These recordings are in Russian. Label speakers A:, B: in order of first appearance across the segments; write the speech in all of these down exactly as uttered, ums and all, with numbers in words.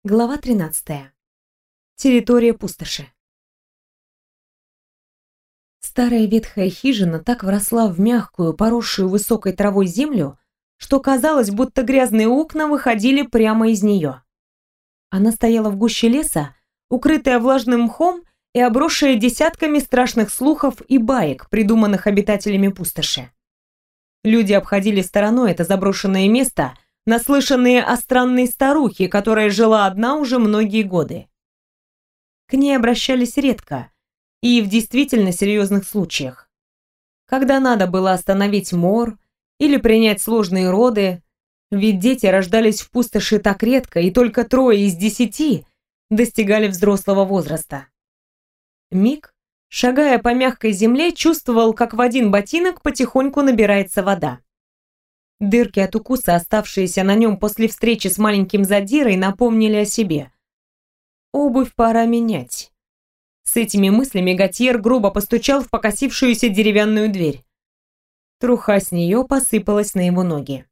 A: Глава тринадцатая. Территория пустоши. Старая ветхая хижина так вросла в мягкую, поросшую высокой травой землю, что казалось, будто грязные окна выходили прямо из нее. Она стояла в гуще леса, укрытая влажным мхом и обросшая десятками страшных слухов и баек, придуманных обитателями пустоши. Люди обходили стороной это заброшенное место, наслышанные о странной старухе, которая жила одна уже многие годы. К ней обращались редко и в действительно серьезных случаях. Когда надо было остановить мор или принять сложные роды, ведь дети рождались в пустоши так редко, и только трое из десяти достигали взрослого возраста. Мик, шагая по мягкой земле, чувствовал, как в один ботинок потихоньку набирается вода. Дырки от укуса, оставшиеся на нем после встречи с маленьким задирой, напомнили о себе. Обувь пора менять. С этими мыслями Готьер грубо постучал в покосившуюся деревянную дверь. Труха с нее посыпалась на его ноги.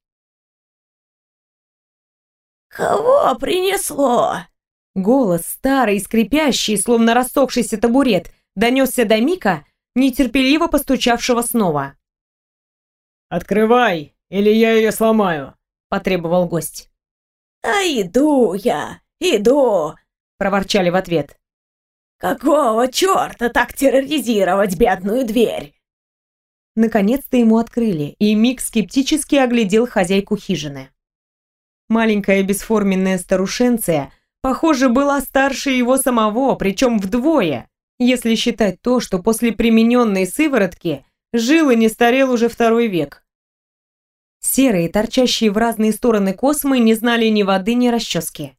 B: «Кого принесло?»
A: Голос, старый и скрипящий, словно рассохшийся табурет, донесся до Мика, нетерпеливо постучавшего снова.
C: «Открывай, или я ее сломаю», — потребовал гость.
B: «А иду я, иду», —
A: проворчали в ответ.
B: «Какого черта так терроризировать бедную дверь?»
A: Наконец-то ему открыли, и Мик скептически оглядел хозяйку хижины. Маленькая бесформенная старушенция, похоже, была старше его самого, причем вдвое, если считать то, что после примененной сыворотки жил и не старел уже второй век. Серые, торчащие в разные стороны космы, не знали ни воды, ни расчески.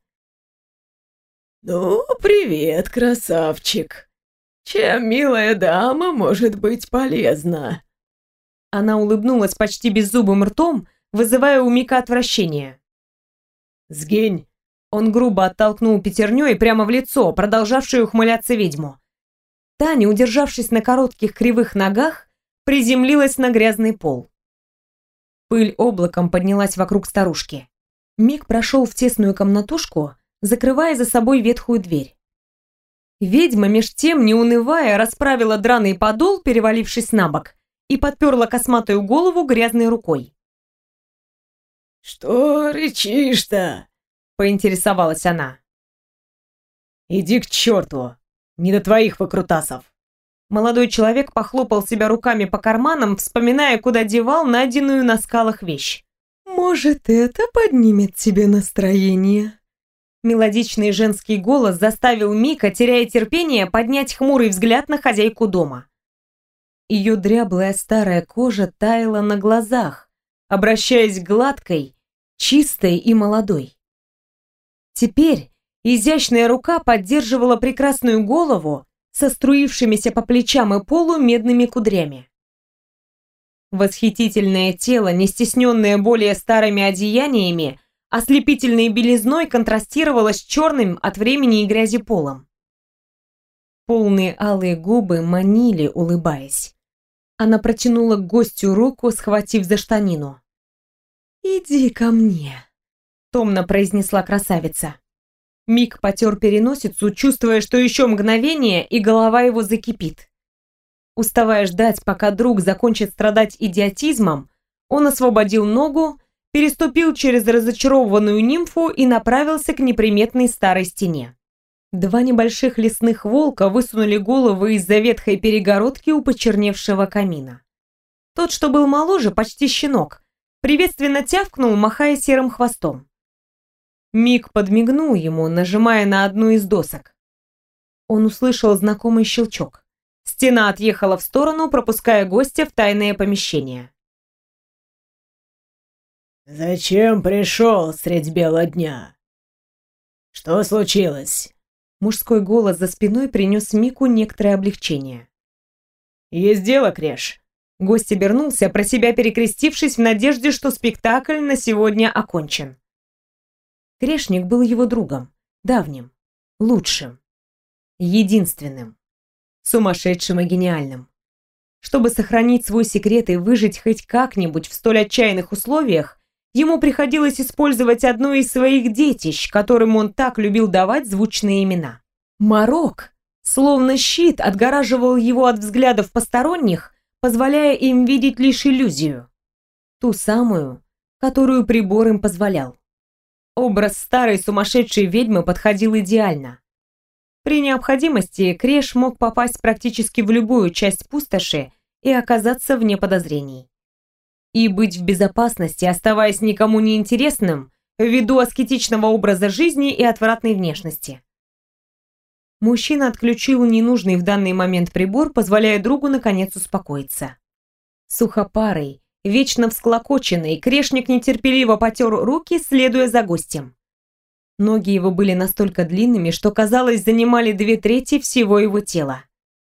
B: «Ну, привет, красавчик. Чем милая дама может быть полезна?»
A: Она улыбнулась почти беззубым ртом, вызывая у Мика отвращение.
C: «Сгинь!»
A: Он грубо оттолкнул пятерней прямо в лицо, продолжавшую ухмыляться ведьму. Та, не удержавшись на коротких кривых ногах, приземлилась на грязный пол. Пыль облаком поднялась вокруг старушки. Мик прошел в тесную комнатушку, закрывая за собой ветхую дверь. Ведьма, меж тем, не унывая, расправила драный подол, перевалившись на бок, и подперла косматую голову грязной рукой.
B: «Что рычишь-то?»
A: — поинтересовалась она.
C: «Иди к черту! Не до твоих выкрутасов!»
A: Молодой человек похлопал себя руками по карманам, вспоминая, куда девал найденную на скалах вещь.
D: «Может, это поднимет тебе настроение?»
A: Мелодичный женский голос заставил Мика, теряя терпение, поднять хмурый взгляд на хозяйку дома. Ее дряблая старая кожа таяла на глазах, обращаясь к гладкой, чистой и молодой. Теперь изящная рука поддерживала прекрасную голову со струившимися по плечам и полу медными кудрями. Восхитительное тело, не стесненное более старыми одеяниями, ослепительной белизной контрастировало с черным от времени и грязи полом. Полные алые губы манили, улыбаясь. Она протянула к гостю руку, схватив за штанину.
D: «Иди ко мне»,
A: — томно произнесла красавица. Мик потер переносицу, чувствуя, что еще мгновение, и голова его закипит. Уставая ждать, пока друг закончит страдать идиотизмом, он освободил ногу, переступил через разочарованную нимфу и направился к неприметной старой стене. Два небольших лесных волка высунули головы из-за ветхой перегородки у почерневшего камина. Тот, что был моложе, почти щенок, приветственно тявкнул, махая серым хвостом. Мик подмигнул ему, нажимая на одну из досок. Он услышал знакомый щелчок. Стена отъехала в сторону, пропуская гостя в тайное помещение.
B: «Зачем пришел средь бела дня? Что случилось?»
A: Мужской голос за спиной принес Мику некоторое облегчение.
C: «Есть дело, Креш».
A: Гость обернулся, про себя перекрестившись в надежде, что спектакль на сегодня окончен. Крешник был его другом, давним, лучшим, единственным, сумасшедшим и гениальным. Чтобы сохранить свой секрет и выжить хоть как-нибудь в столь отчаянных условиях, ему приходилось использовать одно из своих детищ, которым он так любил давать звучные имена. Марок, словно щит, отгораживал его от взглядов посторонних, позволяя им видеть лишь иллюзию. Ту самую, которую прибор им позволял. Образ старой сумасшедшей ведьмы подходил идеально. При необходимости Креш мог попасть практически в любую часть пустоши и оказаться вне подозрений. И быть в безопасности, оставаясь никому не интересным, ввиду аскетичного образа жизни и отвратной внешности. Мужчина отключил ненужный в данный момент прибор, позволяя другу наконец успокоиться. Сухопарый, вечно всклокоченный, Крешник нетерпеливо потер руки, следуя за гостем. Ноги его были настолько длинными, что, казалось, занимали две трети всего его тела.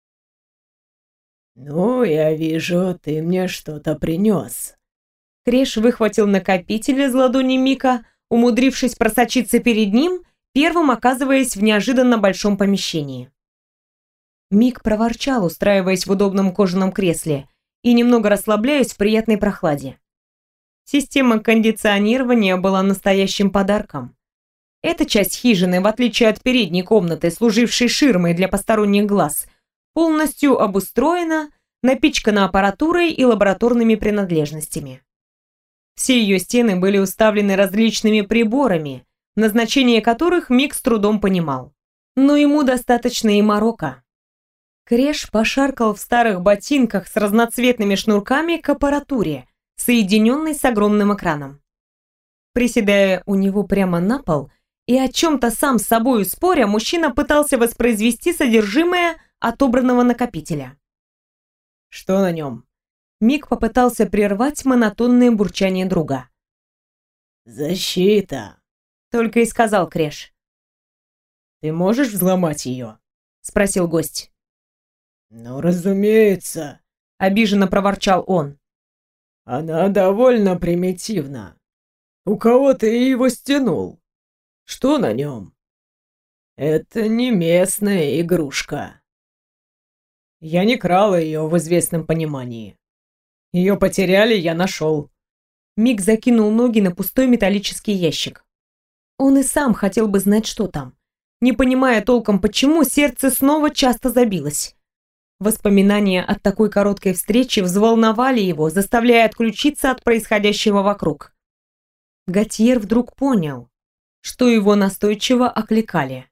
B: «Ну, я вижу, ты мне что-то принес».
A: Креш выхватил накопитель из ладони Мика, умудрившись просочиться перед ним, первым оказываясь в неожиданно большом помещении. Мик проворчал, устраиваясь в удобном кожаном кресле и немного расслабляясь в приятной прохладе. Система кондиционирования была настоящим подарком. Эта часть хижины, в отличие от передней комнаты, служившей ширмой для посторонних глаз, полностью обустроена, напичкана аппаратурой и лабораторными принадлежностями. Все ее стены были уставлены различными приборами, назначение которых Мик с трудом понимал. Но ему достаточно и Марокко. Креш пошаркал в старых ботинках с разноцветными шнурками к аппаратуре, соединенной с огромным экраном. Приседая у него прямо на пол и о чем-то сам с собою споря, мужчина пытался воспроизвести содержимое отобранного накопителя.
C: Что на нем?
A: Мик попытался прервать монотонное бурчание друга.
B: «Защита»,
A: — только и сказал Креш.
C: «Ты можешь взломать ее?»
A: — спросил гость.
B: «Ну, разумеется»,
A: — обиженно проворчал он.
B: «Она довольно примитивна. У кого ты его стянул? Что на нем? Это не местная игрушка».
C: «Я не крал ее в известном понимании. Ее потеряли, я нашел».
A: Мик закинул ноги на пустой металлический ящик. Он и сам хотел бы знать, что там. Не понимая толком почему, сердце снова часто забилось. Воспоминания от такой короткой встречи взволновали его, заставляя отключиться от происходящего вокруг. Готьер вдруг понял, что его настойчиво окликали.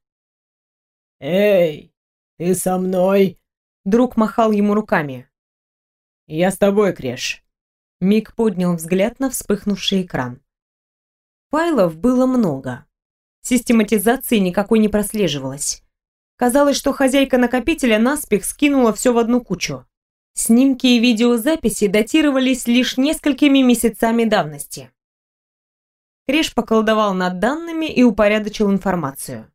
B: «Эй, ты со мной?»
A: Друг махал ему руками.
C: «Я с тобой, Креш».
A: Мик поднял взгляд на вспыхнувший экран. Файлов было много. Систематизации никакой не прослеживалось. Казалось, что хозяйка накопителя наспех скинула все в одну кучу. Снимки и видеозаписи датировались лишь несколькими месяцами давности. Креш поколдовал над данными и упорядочил информацию.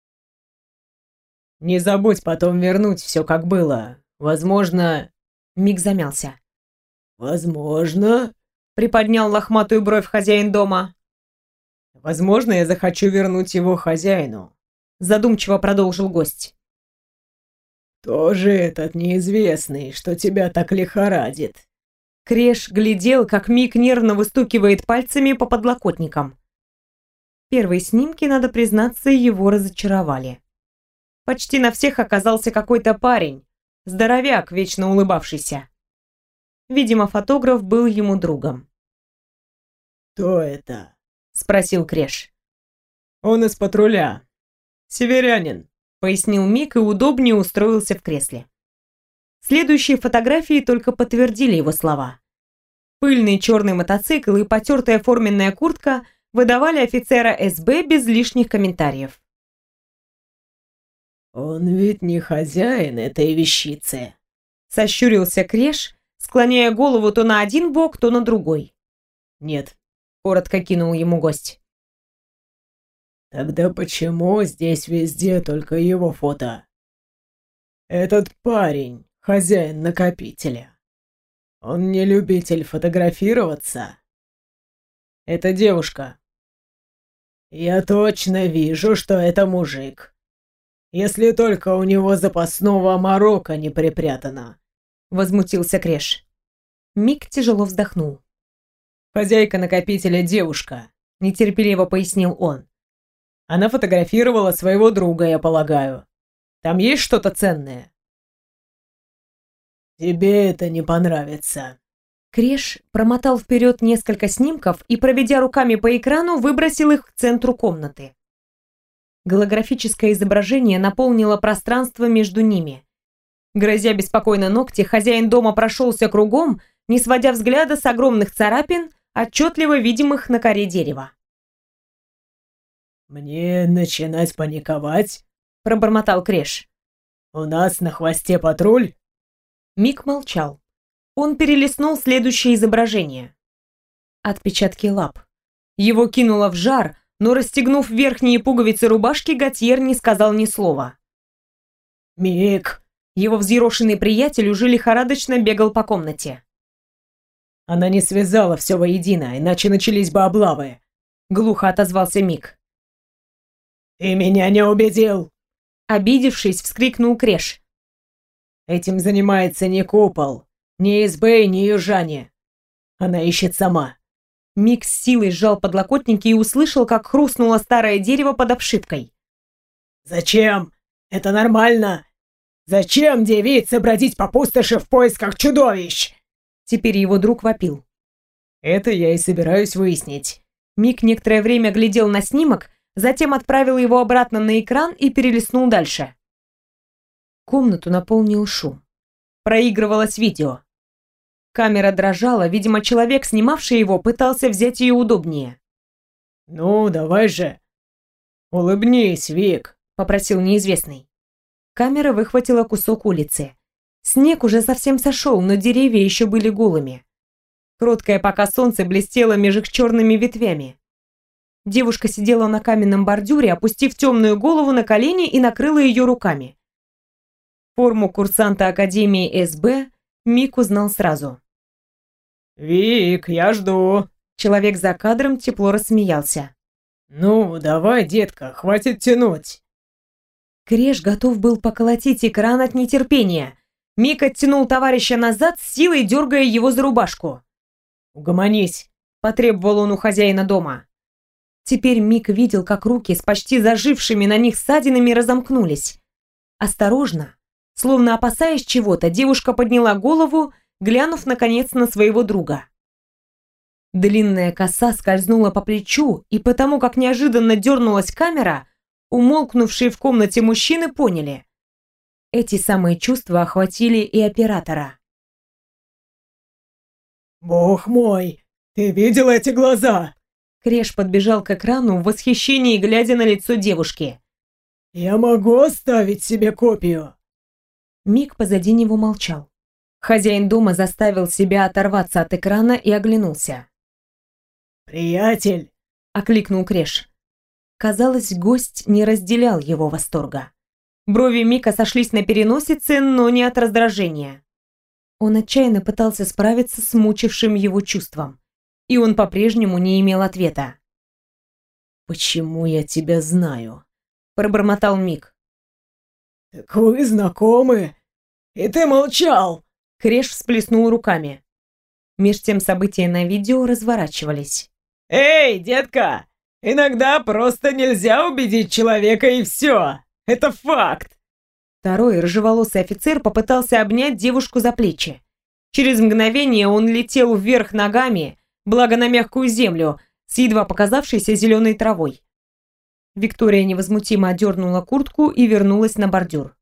C: «Не забудь потом вернуть все, как было. Возможно...»
A: Мик замялся.
B: «Возможно...»
A: — приподнял лохматую бровь хозяин дома.
C: «Возможно, я захочу вернуть его хозяину»,
A: — задумчиво продолжил гость.
B: «Кто же этот неизвестный, что тебя так лихорадит?»
A: Креш глядел, как Мик нервно выстукивает пальцами по подлокотникам. Первые снимки, надо признаться, его разочаровали. Почти на всех оказался какой-то парень, здоровяк, вечно улыбавшийся. Видимо, фотограф был ему другом.
B: «Кто это?»
A: — спросил Креш.
C: «Он из патруля. Северянин»,
A: — пояснил Мик и удобнее устроился в кресле. Следующие фотографии только подтвердили его слова. Пыльный черный мотоцикл и потертая форменная куртка выдавали офицера эс бэ без лишних комментариев.
B: «Он ведь не хозяин этой вещицы»,
A: — сощурился Креш, склоняя голову то на один бок, то на другой.
C: «Нет»,
A: — коротко кинул ему гость.
B: «Тогда почему здесь везде только его фото? Этот парень, хозяин накопителя, он не любитель фотографироваться?»
C: «Это девушка».
B: «Я точно вижу, что это мужик. Если только у него запасного Марокко не припрятано»,
A: — возмутился Креш. Мик тяжело вздохнул.
C: Хозяйка накопителя девушка, нетерпеливо пояснил он. Она фотографировала своего друга, я полагаю. Там есть что-то ценное?
B: Тебе это не понравится.
A: Креш промотал вперед несколько снимков и, проведя руками по экрану, выбросил их к центру комнаты. Голографическое изображение наполнило пространство между ними. Грозя беспокойно ногти, хозяин дома прошелся кругом, не сводя взгляда с огромных царапин, отчетливо видимых на коре дерева.
B: «Мне начинать паниковать?»
A: — пробормотал Креш.
B: «У нас на хвосте патруль?»
A: Мик молчал. Он перелистнул следующее изображение. Отпечатки лап. Его кинуло в жар, но, расстегнув верхние пуговицы рубашки, Готьер не сказал ни слова.
B: «Мик!»
A: Его взъерошенный приятель уже лихорадочно бегал по комнате.
C: Она не связала все воедино, иначе начались бы облавы.
A: Глухо отозвался Мик.
B: «Ты меня не убедил!»
A: Обидевшись, вскрикнул Креш.
C: Этим занимается не купол, не СБ, не южане. Она ищет сама.
A: Мик с силой сжал подлокотники и услышал, как хрустнуло старое дерево под обшивкой.
B: «Зачем? Это нормально! Зачем девице бродить по пустоши в поисках чудовищ?»
A: Теперь его друг вопил.
C: Это я и собираюсь выяснить.
A: Мик некоторое время глядел на снимок, затем отправил его обратно на экран и перелистнул дальше. Комнату наполнил шум. Проигрывалось видео. Камера дрожала, видимо, человек, снимавший его, пытался взять ее удобнее.
C: «Ну, давай же. Улыбнись, Вик», —
A: попросил неизвестный. Камера выхватила кусок улицы. Снег уже совсем сошел, но деревья еще были голыми. Кроткое пока солнце блестело меж их черными ветвями. Девушка сидела на каменном бордюре, опустив темную голову на колени и накрыла ее руками. Форму курсанта Академии СБ Мик узнал сразу.
C: «Вик, я жду».
A: Человек за кадром тепло рассмеялся.
C: «Ну, давай, детка, хватит тянуть».
A: Креш готов был поколотить экран от нетерпения. Мик оттянул товарища назад, с силой дергая его за рубашку.
C: «Угомонись», —
A: потребовал он у хозяина дома. Теперь Мик видел, как руки с почти зажившими на них ссадинами разомкнулись. Осторожно, словно опасаясь чего-то, девушка подняла голову, глянув, наконец, на своего друга. Длинная коса скользнула по плечу, и потому, как неожиданно дернулась камера, умолкнувшие в комнате мужчины поняли. Эти самые чувства охватили и оператора.
B: «Бог мой, ты видел эти глаза?»
A: Креш подбежал к экрану в восхищении, глядя на лицо девушки.
B: «Я могу оставить себе копию?»
A: Мик позади него молчал. Хозяин дома заставил себя оторваться от экрана и оглянулся.
B: «Приятель!»
A: — окликнул Креш. Казалось, гость не разделял его восторга. Брови Мика сошлись на переносице, но не от раздражения. Он отчаянно пытался справиться с мучившим его чувством, и он по-прежнему не имел ответа.
C: «Почему я тебя знаю?» —
A: пробормотал Мик.
B: «Так вы знакомы? И ты молчал!»
A: Креш всплеснул руками. Меж тем события на видео разворачивались.
B: «Эй, детка! Иногда просто нельзя убедить человека, и все! Это факт!»
A: Второй рыжеволосый офицер попытался обнять девушку за плечи. Через мгновение он летел вверх ногами, благо на мягкую землю, с едва показавшейся зеленой травой. Виктория невозмутимо одернула куртку и вернулась на бордюр.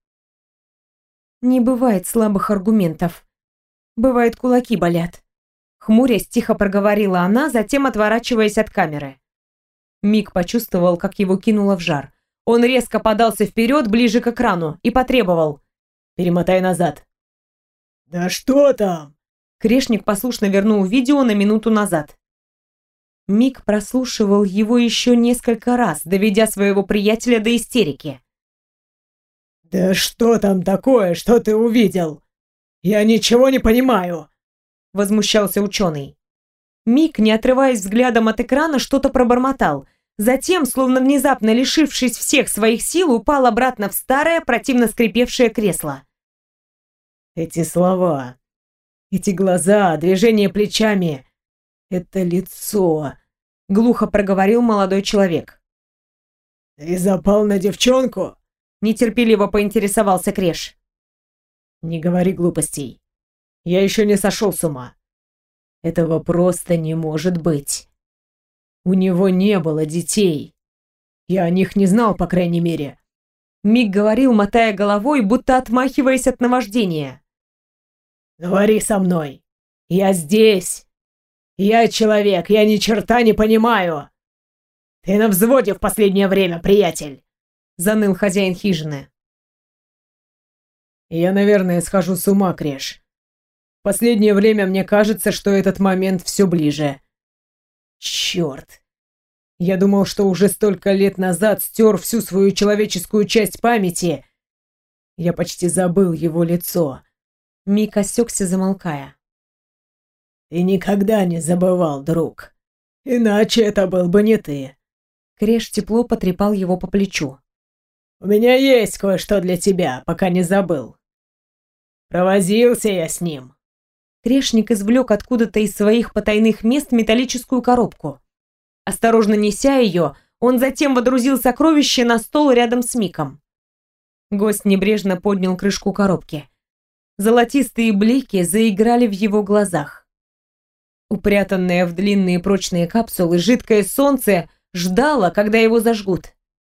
A: «Не бывает слабых аргументов. Бывает, кулаки болят». Хмурясь, тихо проговорила она, затем отворачиваясь от камеры. Мик почувствовал, как его кинуло в жар. Он резко подался вперед, ближе к экрану, и потребовал: «Перемотай назад».
B: «Да что там?»
A: Крешник послушно вернул видео на минуту назад. Мик прослушивал его еще несколько раз, доведя своего приятеля до истерики.
B: «Да что там такое, что ты увидел? Я ничего не понимаю!»
A: Возмущался ученый. Мик, не отрываясь взглядом от экрана, что-то пробормотал. Затем, словно внезапно лишившись всех своих сил, упал обратно в старое, противно скрипевшее кресло.
C: Эти слова, эти глаза, движение плечами.
A: «Это лицо», — глухо проговорил молодой человек.
B: «Ты запал на девчонку?»
A: — нетерпеливо поинтересовался Креш.
C: «Не говори глупостей. Я еще не сошел с ума. Этого просто не может быть. У него не было детей. Я о них не знал, по крайней мере».
A: Мик говорил, мотая головой, будто отмахиваясь от наваждения.
B: «Говори со мной. Я здесь. Я человек, я ни черта не понимаю. Ты на взводе в последнее время, приятель», — заныл хозяин хижины.
C: «Я, наверное, схожу с ума, Креш. В последнее время мне кажется, что этот момент все ближе. Черт. Я думал, что уже столько лет назад стер всю свою человеческую часть памяти. Я почти забыл его лицо».
A: Мик осекся, замолкая.
B: «Ты никогда не забывал, друг. Иначе это был бы не ты».
A: Креш тепло потрепал его по плечу.
B: «У меня есть кое-что для тебя, пока не забыл. Провозился я с ним».
A: Крешник извлек откуда-то из своих потайных мест металлическую коробку. Осторожно неся ее, он затем водрузил сокровище на стол рядом с Миком. Гость небрежно поднял крышку коробки. Золотистые блики заиграли в его глазах. Упрятанное в длинные прочные капсулы жидкое солнце ждало, когда его зажгут.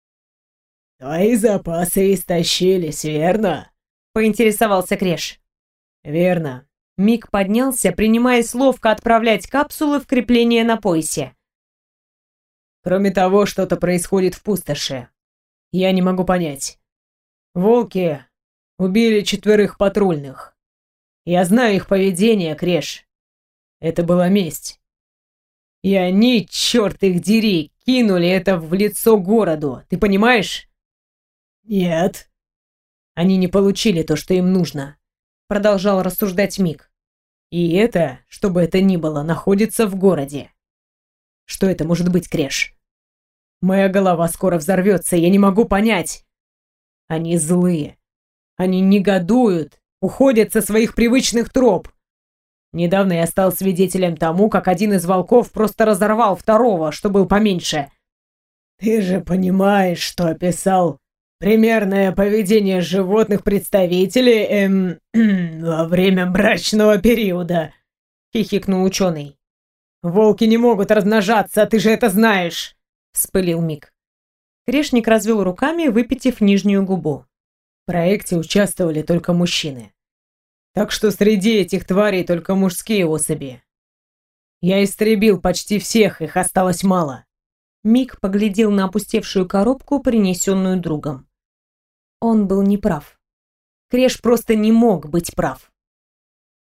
B: «Твои запасы истощились, верно?»
A: — поинтересовался Креш.
C: «Верно».
A: Мик поднялся, принимаясь ловко отправлять капсулы в крепление на поясе.
C: «Кроме того, что-то происходит в пустоши. Я не могу понять. Волки убили четверых патрульных. Я знаю их поведение, Креш. Это была месть. И они, черт их дери, кинули это в лицо городу. Ты понимаешь?»
B: «Нет».
C: «Они не получили то, что им нужно», — продолжал рассуждать Мик. «И это, что бы это ни было, находится в городе. Что это может быть, Креш? Моя голова скоро взорвется, я не могу понять. Они злые. Они негодуют, уходят со своих привычных троп. Недавно я стал свидетелем тому, как один из волков просто разорвал второго, что был поменьше».
B: «Ты же понимаешь, что описал примерное поведение животных представителей эм, во время брачного периода», — хихикнул ученый.
C: «Волки не могут размножаться, ты же это знаешь», — вспылил Мик.
A: Крешник развел руками, выпитив нижнюю губу.
C: В проекте участвовали только мужчины. Так что среди этих тварей только мужские особи. Я истребил почти всех, их осталось мало.
A: Мик поглядел на опустевшую коробку, принесенную другом. Он был неправ. Креш просто не мог быть прав.